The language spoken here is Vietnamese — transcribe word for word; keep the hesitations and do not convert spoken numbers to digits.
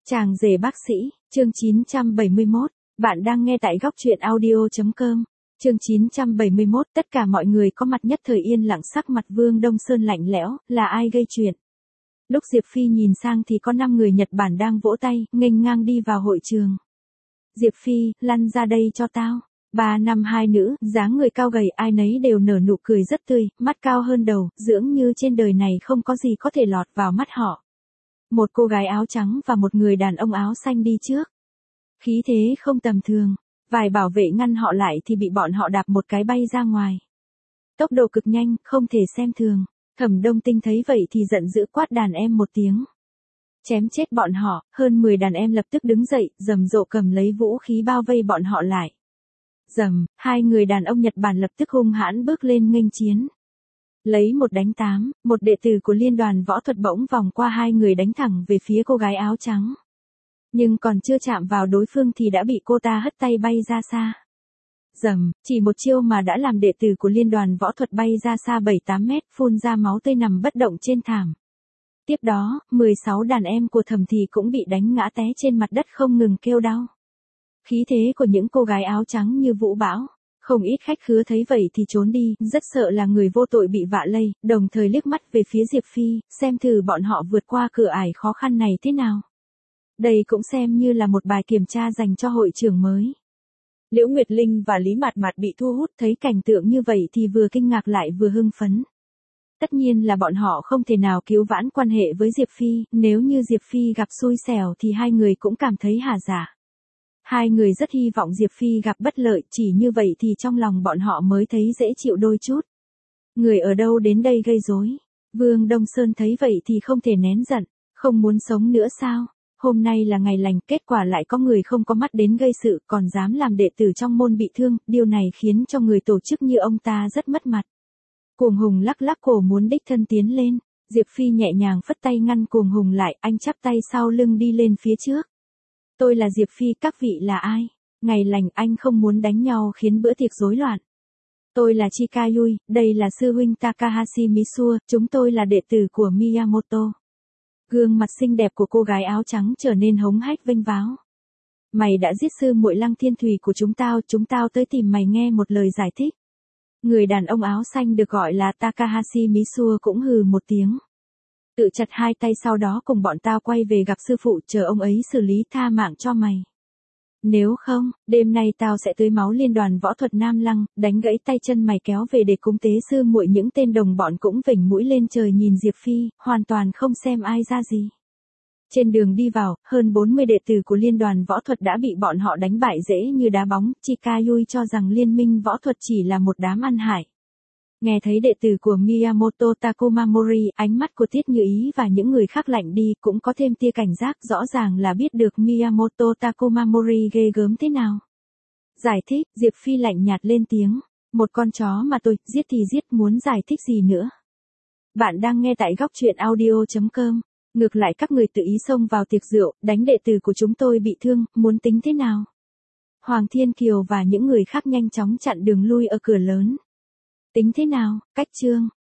Chàng rể bác sĩ, chương chín trăm bảy mươi mốt, bạn đang nghe tại góc truyện audio.com. Chương chín trăm bảy mươi mốt, tất cả mọi người có mặt nhất thời yên lặng, sắc mặt Vương Đông Sơn lạnh lẽo, là ai gây chuyện? Lúc Diệp Phi nhìn sang thì có năm người Nhật Bản đang vỗ tay, nghênh ngang đi vào hội trường. Diệp Phi, lăn ra đây cho tao. Ba nam hai nữ, dáng người cao gầy, ai nấy đều nở nụ cười rất tươi, mắt cao hơn đầu, dưỡng như trên đời này không có gì có thể lọt vào mắt họ. Một cô gái áo trắng và một người đàn ông áo xanh đi trước. Khí thế không tầm thường, vài bảo vệ ngăn họ lại thì bị bọn họ đạp một cái bay ra ngoài. Tốc độ cực nhanh, không thể xem thường. Thẩm Đông Tinh thấy vậy thì giận dữ quát đàn em một tiếng. Chém chết bọn họ, hơn mười đàn em lập tức đứng dậy, rầm rộ cầm lấy vũ khí bao vây bọn họ lại. Rầm, hai người đàn ông Nhật Bản lập tức hung hãn bước lên nghênh chiến. Lấy một đánh tám, một đệ tử của liên đoàn võ thuật bỗng vòng qua hai người đánh thẳng về phía cô gái áo trắng. Nhưng còn chưa chạm vào đối phương thì đã bị cô ta hất tay bay ra xa. Rầm, chỉ một chiêu mà đã làm đệ tử của liên đoàn võ thuật bay ra xa bảy tám mét, phun ra máu tươi nằm bất động trên thảm. Tiếp đó, mười sáu đàn em của Thẩm Thì cũng bị đánh ngã té trên mặt đất không ngừng kêu đau. Khí thế của những cô gái áo trắng như vũ bão. Không ít khách khứa thấy vậy thì trốn đi, rất sợ là người vô tội bị vạ lây, đồng thời liếc mắt về phía Diệp Phi, xem thử bọn họ vượt qua cửa ải khó khăn này thế nào. Đây cũng xem như là một bài kiểm tra dành cho hội trưởng mới. Liễu Nguyệt Linh và Lý Mạt Mạt bị thu hút, thấy cảnh tượng như vậy thì vừa kinh ngạc lại vừa hưng phấn. Tất nhiên là bọn họ không thể nào cứu vãn quan hệ với Diệp Phi, nếu như Diệp Phi gặp xui xẻo thì hai người cũng cảm thấy hà dạ. Hai người rất hy vọng Diệp Phi gặp bất lợi, chỉ như vậy thì trong lòng bọn họ mới thấy dễ chịu đôi chút. Người ở đâu đến đây gây rối? Vương Đông Sơn thấy vậy thì không thể nén giận, không muốn sống nữa sao? Hôm nay là ngày lành, kết quả lại có người không có mắt đến gây sự, còn dám làm đệ tử trong môn bị thương, điều này khiến cho người tổ chức như ông ta rất mất mặt. Cuồng Hùng lắc lắc cổ muốn đích thân tiến lên, Diệp Phi nhẹ nhàng phất tay ngăn Cuồng Hùng lại, anh chắp tay sau lưng đi lên phía trước. Tôi là Diệp Phi, các vị là ai? Ngày lành anh không muốn đánh nhau khiến bữa tiệc rối loạn. Tôi là Chikayui, đây là sư huynh Takahashi Misuo, chúng tôi là đệ tử của Miyamoto. Gương mặt xinh đẹp của cô gái áo trắng trở nên hống hách vênh váo. Mày đã giết sư muội Lăng Thiên Thủy của chúng tao, chúng tao tới tìm mày nghe một lời giải thích. Người đàn ông áo xanh được gọi là Takahashi Misuo cũng hừ một tiếng. Tự chặt hai tay sau đó cùng bọn tao quay về gặp sư phụ, chờ ông ấy xử lý tha mạng cho mày. Nếu không, đêm nay tao sẽ tưới máu liên đoàn võ thuật Nam Lăng, đánh gãy tay chân mày kéo về để cúng tế sư muội. Những tên đồng bọn cũng vểnh mũi lên trời nhìn Diệp Phi, hoàn toàn không xem ai ra gì. Trên đường đi vào, hơn bốn mươi đệ tử của liên đoàn võ thuật đã bị bọn họ đánh bại dễ như đá bóng. Chikayui cho rằng liên minh võ thuật chỉ là một đám ăn hại. Nghe thấy đệ tử của Miyamoto Takomamori, ánh mắt của Tiết Như Ý và những người khác lạnh đi, cũng có thêm tia cảnh giác, rõ ràng là biết được Miyamoto Takomamori ghê gớm thế nào. Giải thích, Diệp Phi lạnh nhạt lên tiếng, một con chó mà tôi, giết thì giết, muốn giải thích gì nữa. Bạn đang nghe tại góc truyện audio.com, ngược lại các người tự ý xông vào tiệc rượu, đánh đệ tử của chúng tôi bị thương, muốn tính thế nào? Hoàng Thiên Kiều và những người khác nhanh chóng chặn đường lui ở cửa lớn. Tính thế nào, cách trương,